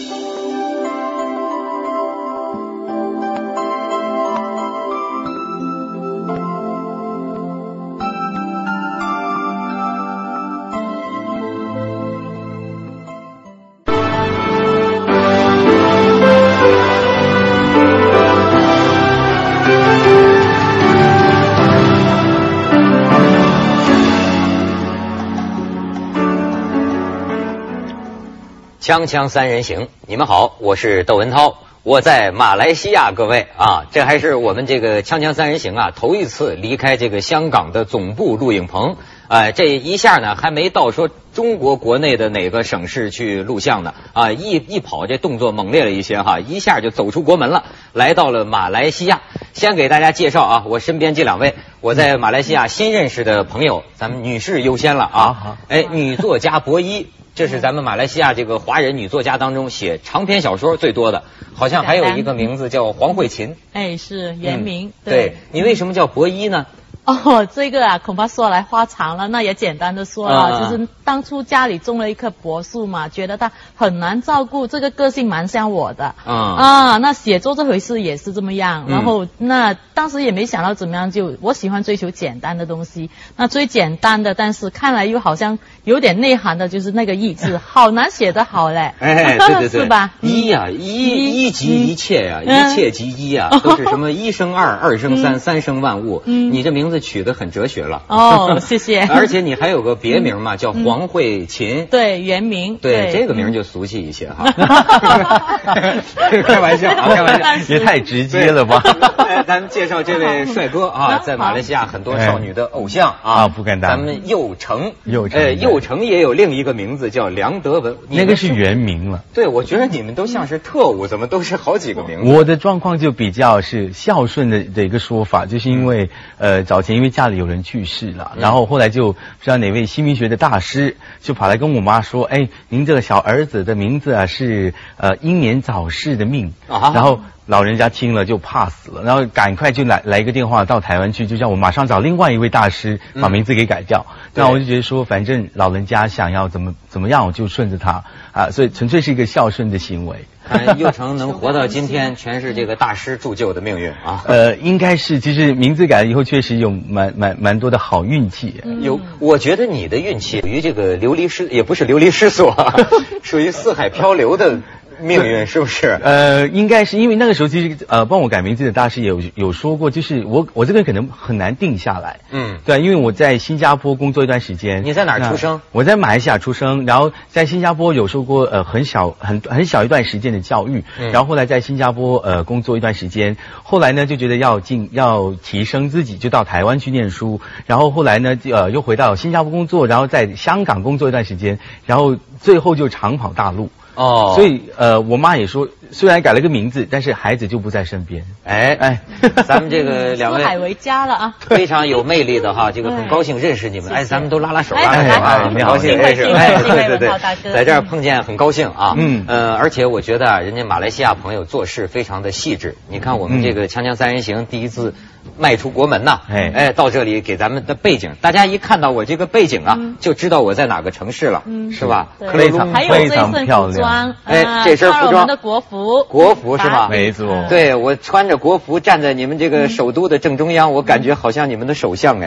锵锵三人行，你们好，我是窦文涛，我在马来西亚，各位啊，这还是我们这个锵锵三人行啊头一次离开这个香港的总部录影棚，这一下呢还没到说中国国内的哪个省市去录像呢啊，一跑这动作猛烈了一些哈，一下就走出国门了，来到了马来西亚。先给大家介绍啊，我身边这两位我在马来西亚新认识的朋友，咱们女士优先了啊，女作家博一。这是咱们马来西亚这个华人女作家当中写长篇小说最多的，好像还有一个名字叫黄慧琴。 是原名。 对，你为什么叫博一呢？ 这个啊，恐怕说来话长了，那也简单的说了，就是当初家里种了一棵柏树嘛，觉得它很难照顾，这个个性蛮像我的。那写作这回事也是这么样，然后那当时也没想到怎么样，就我喜欢追求简单的东西，那最简单的，但是看来又好像有点内涵的，就是那个意字，好难写得好嘞。 对对对， 是吧？ 一即一切呀，一切即一呀，都是什么一生二，二生三，三生万物。你这名字取得很哲学了。 谢谢。 而且你还有个别名嘛，叫黄慧琴。 对，原名。 对，这个名就俗气一些哈。开玩笑啊，开玩笑， 也太直接了吧。 咱们介绍这位帅哥啊，在马来西亚很多少女的偶像啊， 不敢当。 咱们佑成，佑成也有另一个名字叫梁德文， 那个是原名了。 对，我觉得你们都像是特务，怎么都是好几个名字？ 我的状况就比较是孝顺的一个说法，就是因为早前因为家里有人去世了，然后后来就不知道哪位新民学的大师就跑来跟我妈说，您这个小儿子的名字啊是英年早逝的命，然后老人家听了就怕死了，然后赶快就来一个电话到台湾去，就叫我马上找另外一位大师把名字给改掉。那我就觉得说，反正老人家想要怎么样，我就顺着他啊，所以纯粹是一个孝顺的行为。 佑成能活到今天，全是这个大师铸就的命运啊。 应该是，其实名字改了以后，确实有蛮多的好运气。 我觉得你的运气属于这个流离失，也不是流离失所，属于四海漂流的命运，是不是？ 应该是因为那个时候其实帮我改名字的大师也有说过，就是我这个人可能很难定下来。对，因为我在新加坡工作一段时间。 你在哪儿出生？ 我在马来西亚出生，然后在新加坡有受过很小一段时间的教育，然后后来在新加坡工作一段时间，后来呢就觉得要提升自己，就到台湾去念书，然后后来呢又回到新加坡工作，然后在香港工作一段时间，然后最后就长跑大陆。所以我妈也说，虽然改了个名字，但是孩子就不在身边。 咱们这个两位四海为家了啊， 非常有魅力的哈，这个很高兴认识你们。咱们都拉手啊， 很高兴认识。对，在这儿碰见很高兴啊。而且我觉得人家马来西亚朋友做事非常的细致。你看我们这个锵锵三人行第一次迈出国门呐，到这里给咱们的背景，大家一看到我这个背景啊，就知道我在哪个城市了，是吧？ 非常漂亮。 这身服装， 我们的国服是吧？ 没错。 对，我穿着国服站在你们这个首都的正中央，我感觉好像你们的首相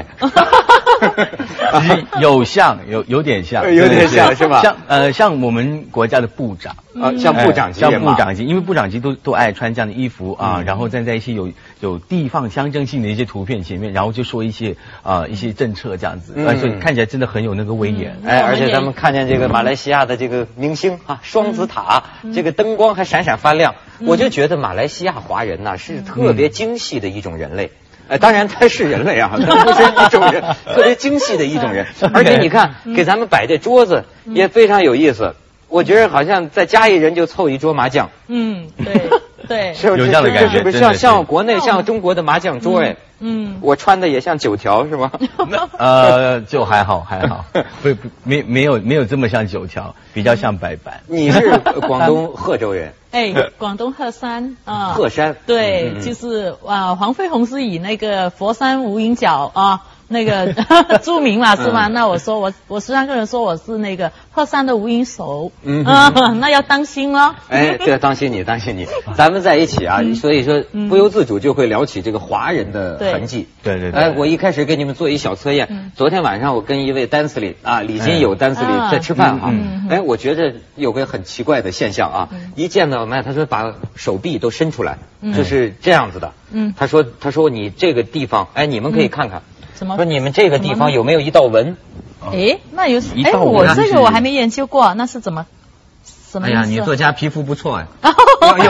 有点像， 有点像是吧？ 像我们国家的部长像部长级， 因为部长级都爱穿这样的衣服啊，然后站在一些有地方象征性的一些图片前面，然后就说一些政策这样子，所以看起来真的很有那个威严。 而且咱们看见这个马来西亚的这个明星啊，双子塔，这个灯光还闪闪发亮，我就觉得马来西亚华人呐是特别精细的一种人类。当然他是人类啊，他不是一种人，特别精细的一种人。而且你看，给咱们摆这桌子也非常有意思。我觉得好像再加一人就凑一桌麻将。 对， 是不是有这样的感觉？ 是不是像国内像中国的麻将桌？我穿的也像9条是吗？ 就还好，没有这么像9条，比较像白板。 你是广东贺州人？ 广东鹤山啊， 鹤山对，就是黄飞鸿是以那个佛山无影脚啊那个著名嘛，是吗？那我说我时常跟人说我是那个鹤山的无影手，那要当心哦。 哎，对，当心你，咱们在一起啊，所以说不由自主就会聊起这个华人的痕迹。 对。 哎，我一开始给你们做一小测验，昨天晚上我跟一位丹斯里啊，李金友丹斯里在吃饭哈，哎，我觉得有个很奇怪的现象啊，一见到他说把手臂都伸出来，就是这样子的。他说你这个地方，哎，你们可以看看。说你们这个地方有没有一道纹？ 哎，那有哎，我这个我还没研究过，那是什么意思？ 哎呀，你作家皮肤不错哎。有。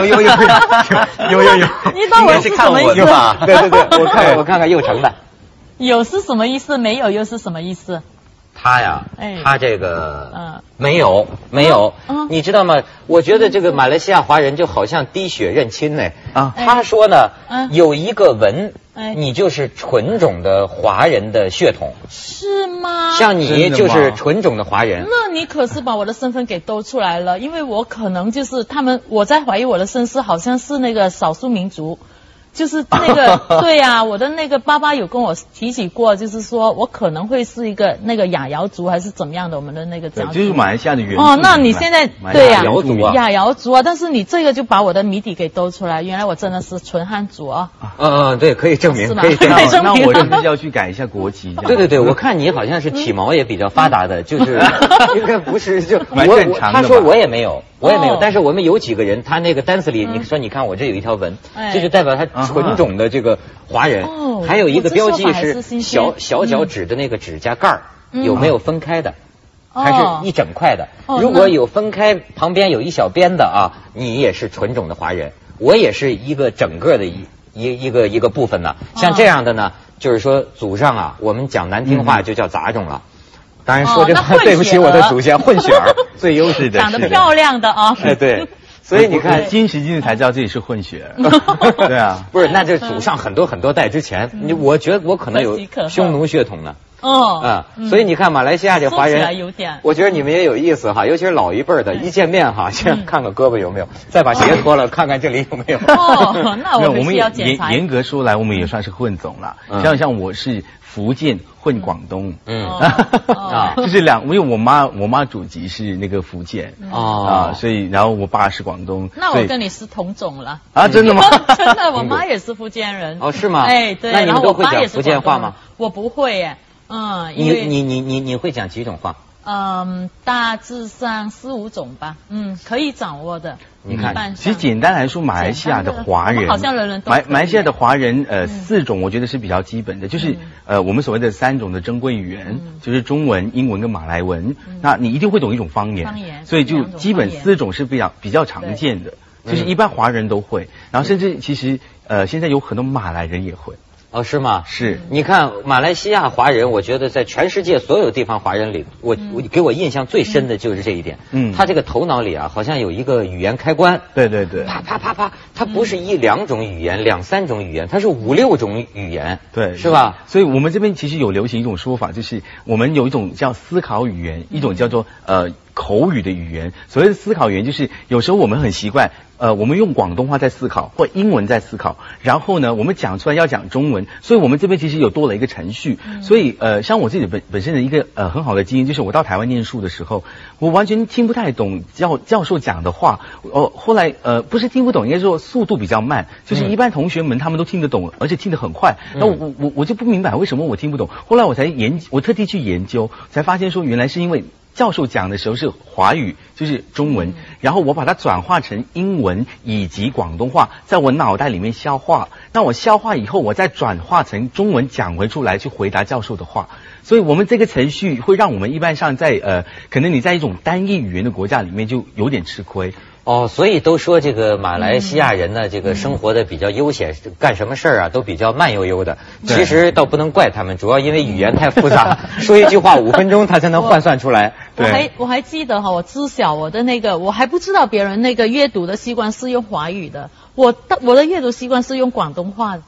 你当我是什么意思？ 对，我看看又成的。 有是什么意思？没有又是什么意思？ 他呀，他这个没有，你知道吗？我觉得这个马来西亚华人就好像滴血认亲呢。他说呢，有一个纹，你就是纯种的华人的血统。 是吗？ 像你就是纯种的华人。 那你可是把我的身份给兜出来了，因为我可能就是我在怀疑我的身世好像是那个少数民族。就是那个对呀，我的那个爸爸有跟我提起过，就是说我可能会是一个那个雅瑶族还是怎么样的，我们的那个家族就是马来西亚的原哦。那你现在对呀， 雅瑶族啊，但是你这个就把我的谜底给兜出来，原来我真的是纯汉族啊。 对，可以证明， 可以证明。 那我是不是要去改一下国籍？ 对，我看你好像是体毛也比较发达的，就是应该不是就蛮正常的。 他说我也没有，但是我们有几个人，他那个丹斯里，你说你看我这有一条纹，这就代表他纯种的这个华人。还有一个标记是小脚趾的那个指甲盖儿有没有分开的，还是一整块的？如果有分开，旁边有一小边的啊，你也是纯种的华人。我也是一个整个的一个部分呢。像这样的呢，就是说祖上啊，我们讲难听话就叫杂种了。当然说这话对不起我的祖先，混血儿最优势的， 长得漂亮的啊。 哎，对。所以你看， 今时今日才知道自己是混血。对啊， 不是，那这祖上很多代之前，我觉得我可能有匈奴血统呢。所以你看马来西亚这华人，我觉得你们也有意思哈，尤其是老一辈的，一见面哈，先看看胳膊有没有，再把鞋脱了，看看这里有没有。 那我们要检查。 严格说来，我们也算是混种了。像我是福建混广东，就是因为我妈祖籍是那个福建所以然后我爸是广东。 那我跟你是同种了啊？真的吗？ 真的，我妈也是福建人。 哦，是吗？ 哎，对。 那你们都会讲福建话吗？ 我不会耶。 你会讲几种话？ 大致上4、5种吧。可以掌握的。 你看，其实简单来说，马来西亚的华人， 好像人人都马来西亚的华人4种，我觉得是比较基本的，就是我们所谓的3种的珍贵语言，就是中文、英文跟马来文。那你一定会懂一种方言，所以就基本4种是比较常见的，就是一般华人都会，然后甚至其实现在有很多马来人也会。 哦，是吗？ 是。 你看马来西亚华人，我觉得在全世界所有地方华人里，我给我印象最深的就是这一点。他这个头脑里啊，好像有一个语言开关。 对。 啪啪啪啪，他不是1、2种语言、2、3种语言，他是5、6种语言。 对， 是吧？ 所以我们这边其实有流行一种说法，就是我们有一种叫思考语言，一种叫做口语的语言。所谓的思考语言，就是有时候我们很习惯。我们用广东话在思考，或英文在思考，然后呢，我们讲出来要讲中文，所以我们这边其实有多了一个程序。所以像我自己本身的一个很好的经验，就是我到台湾念书的时候，我完全听不太懂教授讲的话。后来不是听不懂，应该说速度比较慢，就是一般同学们他们都听得懂，而且听得很快。那我就不明白为什么我听不懂。后来我特地去研究，才发现说原来是因为教授讲的时候是华语，就是中文，然后我把它转化成英文以及广东话，在我脑袋里面消化。那我消化以后，我再转化成中文讲回出来，去回答教授的话。所以我们这个程序会让我们一般上在可能你在一种单一语言的国家里面就有点吃亏。 所以都说这个马来西亚人呢，这个生活的比较悠闲，干什么事儿啊都比较慢悠悠的。其实倒不能怪他们，主要因为语言太复杂，说一句话5分钟他才能换算出来。 我还记得我知晓我的那个，我还不知道别人那个阅读的习惯是用华语的，我的阅读习惯是用广东话的。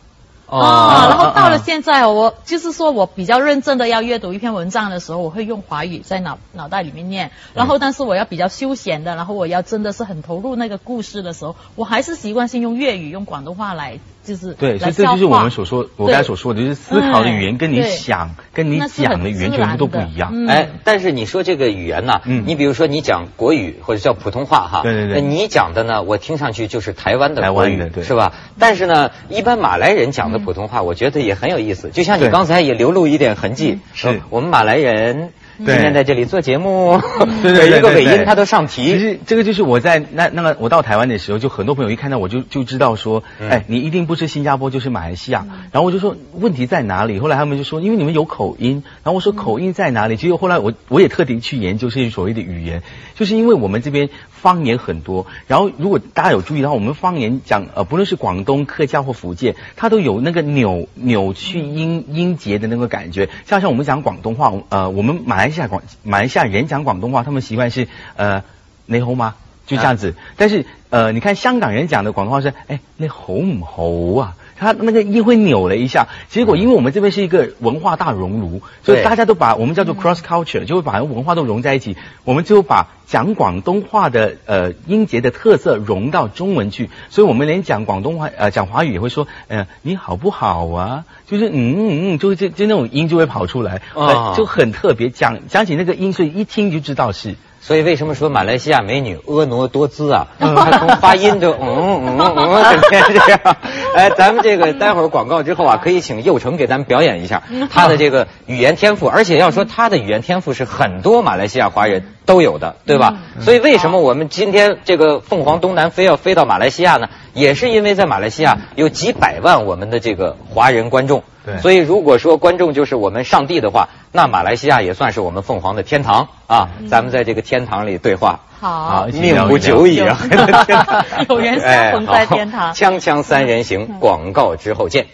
然后到了现在，我就是说我比较认真的要阅读一篇文章的时候，我会用华语在脑袋里面念，然后但是我要比较休闲的，然后我要真的是很投入那个故事的时候，我还是习惯性用粤语、用广东话来就是对，所以这就是我们我刚才所说的，就是思考的语言跟你想、跟你讲的语言全部都不一样。 但是你说这个语言呢，你比如说你讲国语或者叫普通话哈， 对， 你讲的呢，我听上去就是台湾的国语， 对， 是吧？但是呢，一般马来人讲的普通话，我觉得也很有意思，就像你刚才也流露一点痕迹， 是我们马来人。今天在这里做节目， 对每一个尾音他都上题。 其实这个就是我在我到台湾的时候，就很多朋友一看到我就知道说，你一定不是新加坡就是马来西亚。然后我就说问题在哪里？后来他们就说因为你们有口音。然后我说口音在哪里？结果后来我也特地去研究这些所谓的语言，就是因为我们这边方言很多。然后如果大家有注意的话，我们方言讲不论是广东、客家或福建，它都有那个扭曲音节的那个感觉。像我们讲广东话，我们马来西亚人讲广东话，他们习惯是你好吗？就这样子。但是你看香港人讲的广东话是你好唔好啊？他那个音会扭了一下，结果因为我们这边是一个文化大熔炉，所以大家都把我们叫做 cross culture， 就会把文化都融在一起，我们就把讲广东话的音节的特色融到中文去，所以我们连讲广东话讲华语也会说你好不好啊，就是就那种音就会跑出来，就很特别，讲起那个音，所以一听就知道是。 所以为什么说马来西亚美女婀娜多姿啊？她从发音就整天这样。咱们这个待会儿广告之后啊，可以请佑成给咱们表演一下他的这个语言天赋，而且要说他的语言天赋是很多马来西亚华人都有的，对吧？所以为什么我们今天这个凤凰东南非要飞到马来西亚呢？也是因为在马来西亚有几百万我们的这个华人观众。所以如果说观众就是我们上帝的话，那马来西亚也算是我们凤凰的天堂啊！咱们在这个天堂里对话， 好， 命不久矣啊！ 有缘相逢在天堂。 锵锵三人行，广告之后见。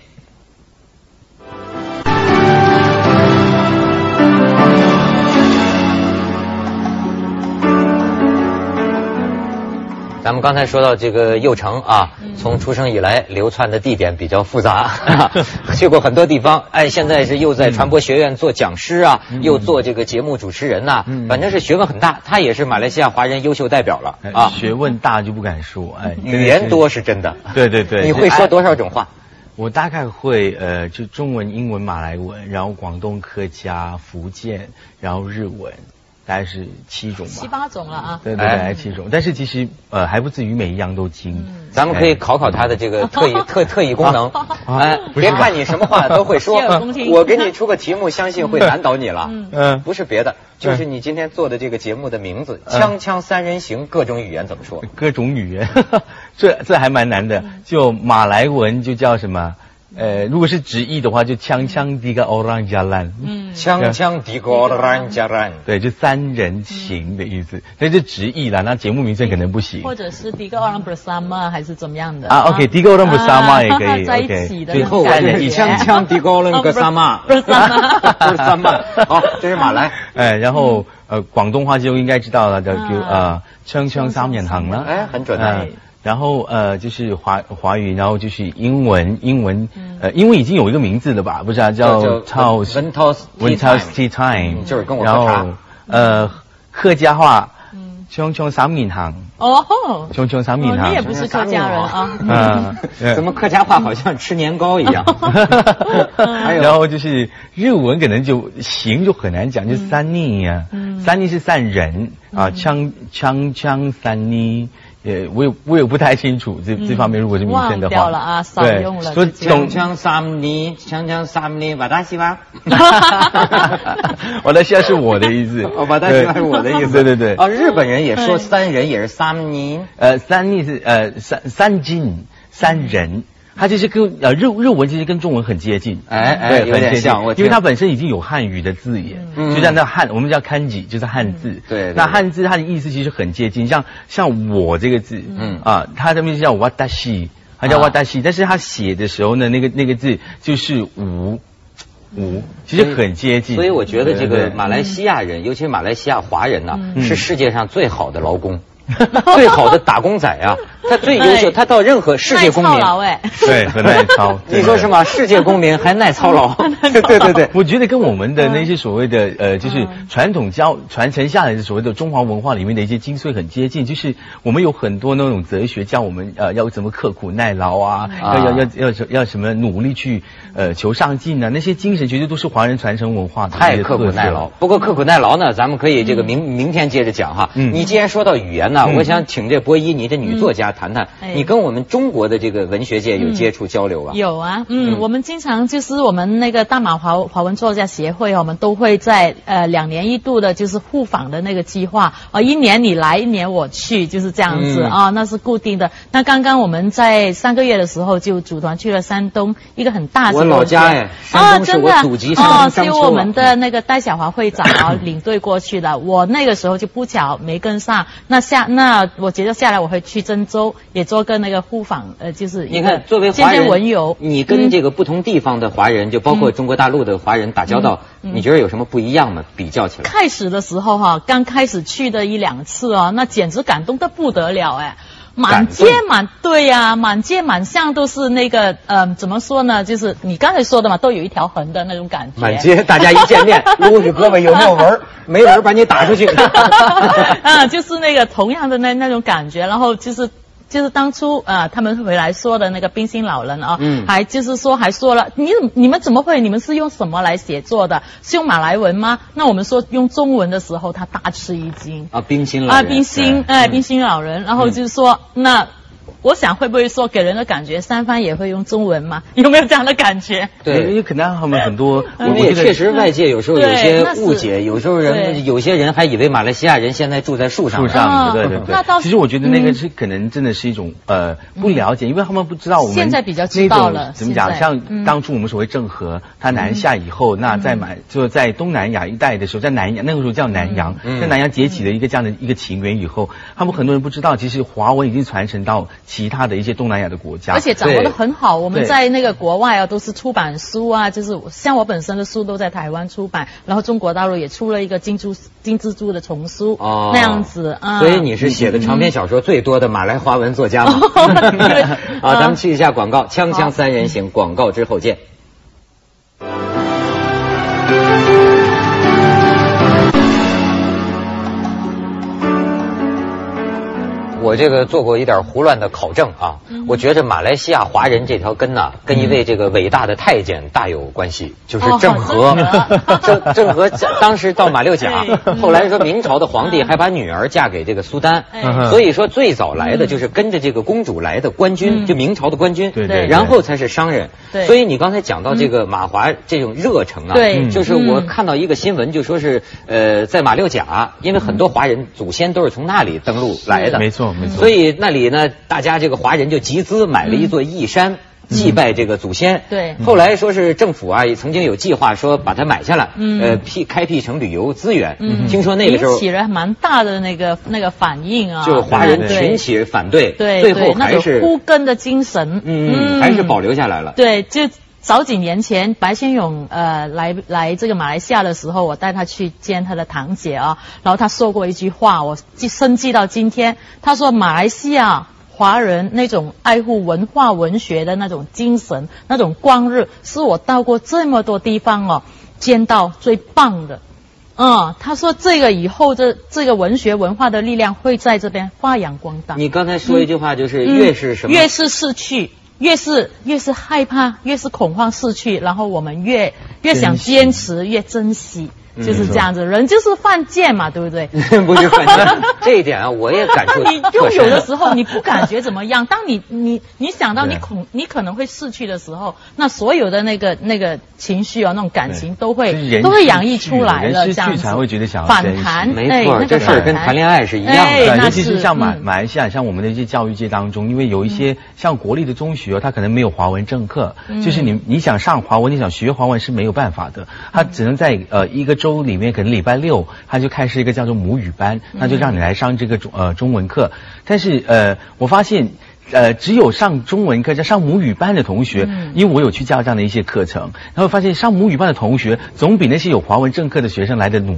咱们刚才说到这个佑成啊，从出生以来流窜的地点比较复杂，去过很多地方。现在是又在传播学院做讲师啊，又做这个节目主持人呐，反正是学问很大。他也是马来西亚华人优秀代表了啊。 学问大就不敢说， 语言多是真的。 对， 你会说多少种话？ 我大概会就中文、英文、马来文，然后广东、客家、福建，然后日文。大概是7种吧 ，7、8种了啊。 对，大概7种，但是其实还不至于每一样都精。 咱们可以考他的这个特异功能。别看你什么话都会说，我给你出个题目，相信会难倒你了。不是别的，就是你今天做的这个节目的名字“锵锵三人行”，各种语言怎么说？ 各种语言，这还蛮难的。就马来文就叫什么？如果是直译的话，就锵锵迪个 orang jalan， 锵锵迪个 orang jalan， 对，就三人行的意思。那就直译啦，那节目名称可能不行。 或者是迪个 orang bersama 还是怎么样的 ？OK， 迪个 orang bersama 也可以。 在一起的。 最后三人锵锵迪个 orang bersama， 好，这是马来。 然后广东话就应该知道了，叫锵锵三人行了。 很准的。 然后就是华语，然后就是英文已经有一个名字了吧？不是啊，叫 Wentos Tea Time， 就是跟我喝茶。 客家话，锵锵三人行。锵锵三人行。 你也不是客家人啊？ 怎么客家话好像吃年糕一样？ 然后就是日文可能就行就很难讲，就三尼呀，三尼是三人啊，锵三尼。我也不太清楚这方面，如果是名称的话， 忘掉了啊，少用了。 说锵锵三尼，瓦达西瓦， 瓦达西瓦是我的意思。 瓦达西瓦是我的意思。 对。 日本人也说三人也是三尼。 三尼是三斤三人。它其实跟日文其实跟中文很接近， 对，有点像， 因为它本身已经有汉语的字眼，就像那我们叫kanji，就是汉字， 对， 那汉字它的意思其实很接近，像我这个字，它这边叫watashi，它叫watashi，但是它写的时候呢，那个字就是无，其实很接近。 所以我觉得这个马来西亚人，尤其是马来西亚华人呢，是世界上最好的劳工。 最好的打工仔啊，他最优秀，他到任何世界公民， 耐操劳哎， 对，很耐操。 你说是吗？世界公民还耐操劳，对。 我觉得跟我们的那些所谓的就是传统传承下来的所谓的中华文化里面的一些精髓很接近，就是我们有很多那种哲学教我们要怎么刻苦耐劳啊，要什么努力去求上进啊，那些精神绝对都是华人传承文化的。 太刻苦耐劳。不过刻苦耐劳呢，咱们可以这个明天接着讲哈。你既然说到语言呢，我想请这博一，你这女作家谈谈，你跟我们中国的这个文学界有接触交流啊？ 有啊，我们经常就是我们那个大马华文作家协会，我们都会在2年1度的就是互访的那个计划，1年你来1年我去，就是这样子啊，那是固定的。那刚刚我们在3个月的时候就组团去了山东一个很大的， 我老家哎，山东是我祖籍山东是由我们的那个戴小华会长领队过去的，我那个时候就不巧没跟上，那我觉得下来我会去郑州也做个那个互访，就是你看作为华人文游， 你跟这个不同地方的华人，就包括中国大陆的华人打交道，你觉得有什么不一样吗？比较起来， 开始的时候刚开始去的1、2次那简直感动得不得了哎。满街满巷都是那个怎么说呢？就是你刚才说的嘛，都有一条痕的那种感觉。 满街大家一见面，撸起胳膊有没有纹？没纹把你打出去。 就是那个同样的那种感觉，然后就是当初他们回来说的那个冰心老人还说了，你们怎么会？你们是用什么来写作的？是用马来文吗？那我们说用中文的时候，他大吃一惊冰心老人冰心老人，然后就是说那。我想会不会说给人的感觉三藩也会用中文吗？有没有这样的感觉？ 对，可能他们很多， 我也确实外界有时候有些误解，有时候有些人还以为马来西亚人现在住在树上。 对。其实我觉得那个是可能真的是一种不了解，因为他们不知道我们现在比较知道了。 怎么讲？像当初我们所谓郑和他南下以后，那在东南亚一带的时候，在南洋那个时候叫南洋，在南洋崛起的一个这样的一个起源以后，他们很多人不知道，其实华文已经传承到其他的一些东南亚的国家， 而且掌握得很好。我们在那个国外都是出版书就是像我本身的书都在台湾出版，然后中国大陆也出了一个金蜘蛛的丛书那样子所以你是写的长篇小说最多的马来华文作家吗？咱们去一下广告，锵锵三人行，广告之后见。我这个做过一点胡乱的考证我觉得马来西亚华人这条根跟一位这个伟大的太监大有关系，就是郑和。郑和当时到马六甲，后来说明朝的皇帝还把女儿嫁给这个苏丹，所以说最早来的就是跟着这个公主来的官军，就明朝的官军，然后才是商人。所以你刚才讲到这个马华这种热诚就是我看到一个新闻，就说是在马六甲，因为很多华人祖先都是从那里登陆来的， 没错。 所以那里呢，大家这个华人就集资买了一座义山，祭拜这个祖先。 对。 后来说是政府也曾经有计划说把它买下来，开辟成旅游资源。听说那个时候引起了蛮大的那个反应就华人群起反对，最后还是枯根的精神， 还是保留下来了。 对，就。早几年前，白先勇来这个马来西亚的时候，我带他去见他的堂姐然后他说过一句话，我深记到今天。他说马来西亚华人那种爱护文化文学的那种精神，那种光热，是我到过这么多地方见到最棒的。他说这个以后这个文学文化的力量会在这边发扬光大。 你刚才说一句话，就是越是什么， 越是逝去。越是害怕，越是恐慌逝去，然后我们越想坚持，越珍惜。就是这样子，人就是犯贱嘛，对不对？ 不是犯贱，这一点我也感触。 你拥有的时候你不感觉怎么样，当你想到你可能会逝去的时候，那所有的那个情绪那种感情都会洋溢出来了，这样子才会觉得想反弹。 没错，这事儿跟谈恋爱是一样的。 尤其是像马来西亚，像我们的一些教育界当中，因为有一些像国立的中学它可能没有华文正课，就是你想上华文，你想学华文是没有办法的，它只能在一个周里面可能礼拜6他就开设一个叫做母语班，那就让你来上这个中文课。但是我发现只有上中文课上母语班的同学，因为我有去教这样的一些课程，然后发现上母语班的同学总比那些有华文正课的学生来的努力。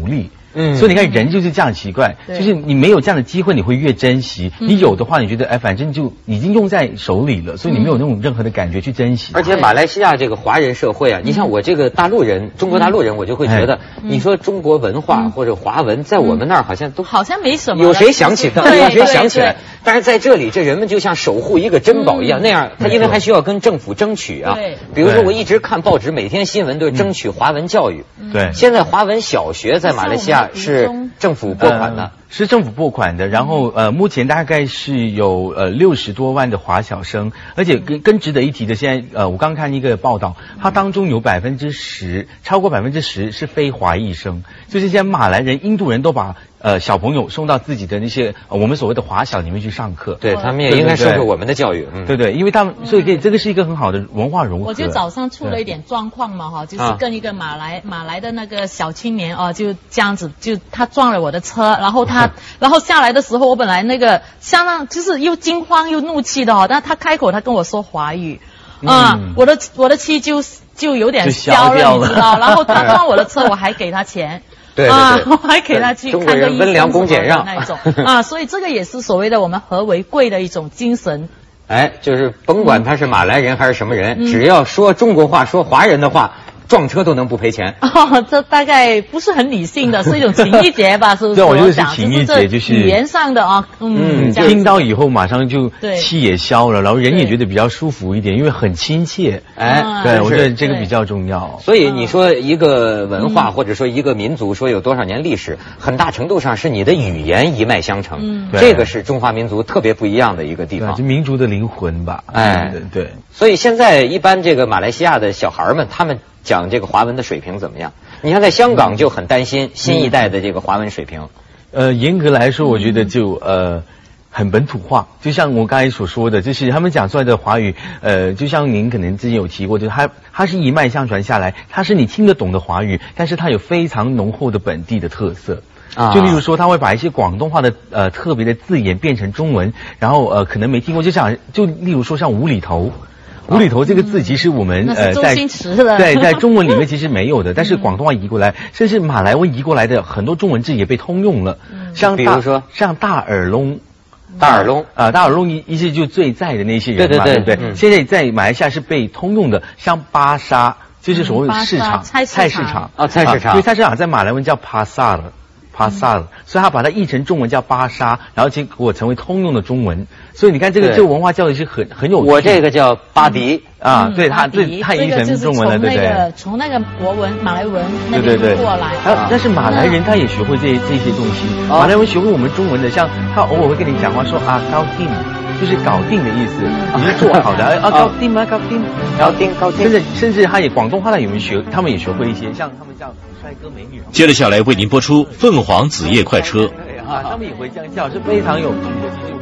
所以你看人就是这样奇怪，就是你没有这样的机会，你会越珍惜；你有的话，你觉得反正就已经用在手里了，所以你没有那种任何的感觉去珍惜。 而且马来西亚这个华人社会啊，你像我这个大陆人，中国大陆人，我就会觉得，你说中国文化或者华文，在我们那儿好像没什么， 有谁想起的，有谁想起来？但是在这里，这人们就像守护一个珍宝一样，那样他因为还需要跟政府争取啊。比如说我一直看报纸，每天新闻都是争取华文教育。 对， 现在华文小学在马来西亚是政府拨款的。 是政府拨款的，然后目前大概是有60多万的华小生，而且更值得一提的，现在我刚看一个报道，它当中有10%，超过10%是非华裔生，就是现在马来人、印度人都把小朋友送到自己的那些我们所谓的华小里面去上课， 对他们也应该受我们的教育， 对，因为他们所以这个是一个很好的文化融合。 我就早上出了一点状况嘛哈，就是跟一个马来的那个小青年就这样子，就他撞了我的车，然后下来的时候，我本来那个相当就是又惊慌又怒气的哦，但他开口他跟我说华语，我的气就有点消了，你知道，然后他撞我的车，我还给他钱。 对， 我还给他去看个医生温良恭俭让那种所以这个也是所谓的我们和为贵的一种精神。 就是甭管他是马来人还是什么人，只要说中国话、说华人的话，撞车都能不赔钱。 这大概不是很理性的，是一种情意结吧？是不是？ 对，我觉得是情意结，就是语言上的听到以后马上就气也消了，然后人也觉得比较舒服一点，因为很亲切。对，我觉得这个比较重要。 所以你说一个文化或者说一个民族说有多少年历史，很大程度上是你的语言一脉相承。这个是中华民族特别不一样的一个地方， 就民族的灵魂吧。对。 所以现在一般这个马来西亚的小孩们，他们讲这个华文的水平怎么样？你看在香港就很担心新一代的这个华文水平。 严格来说，我觉得就很本土化，就像我刚才所说的，就是他们讲出来的华语，就像您可能之前有提过，就是它是一脉相传下来，它是你听得懂的华语，但是它有非常浓厚的本地的特色。就例如说，他会把一些广东话的特别的字眼变成中文，然后可能没听过，就例如说像无厘头。无厘头这个字其实我们在中文里面其实没有的，但是广东话移过来，甚至马来文移过来的很多中文字也被通用了。 比如说像大耳窿大耳窿意思就最在的那些人嘛，对不对？现在在马来西亚是被通用的，像巴沙就是所谓的市场菜市场，因为菜市场在马来文叫帕萨了，所以他把它译成中文叫巴沙，然后结果成为通用的中文。所以你看这个文化教育是很有趣。 我这个叫巴迪对，他译成中文了，对不对？ 从那个国文马来文那边过来。 但是马来人他也学会这些东西，马来文学会我们中文的，像他偶尔会跟你讲话说搞定。就是搞定的意思，你是做好的搞定吗？搞定。甚至他也广东话的有人学，他们也学会一些，像他们叫帅哥美女。 接着下来为您播出凤凰子夜快车。 他们也会这样叫，是非常有趣的。